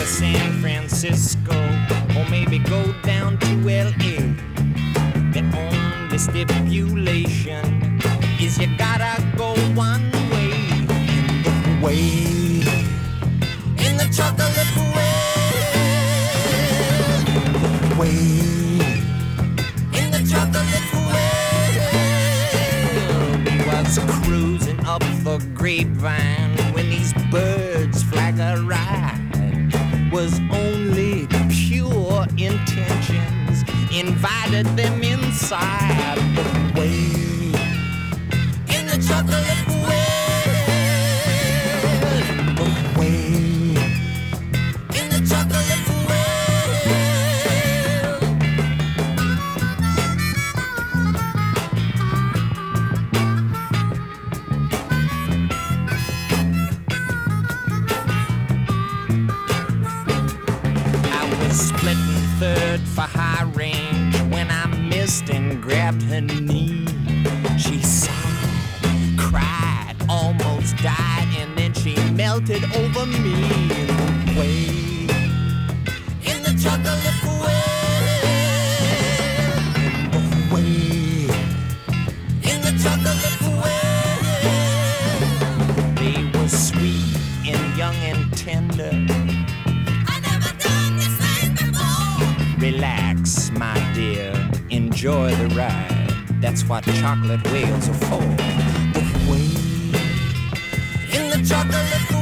to San Francisco, or maybe go down to LA. The only stipulation is you gotta go one way. In the way, in the chocolate way, in the chocolate way. We was cruising up the grapevine when these birds flag a ride. Was only pure intentions, invited them inside the way, in the chocolate way, the way, in the chocolate way. Splitting third for high range when I missed and grabbed her knee. She sighed, cried, almost died, and then she melted over me in the way, in the chocolate way, in the chocolate way. They were sweet and young and tender. Relax, my dear, enjoy the ride. That's what chocolate whales are for. The way, in the chocolate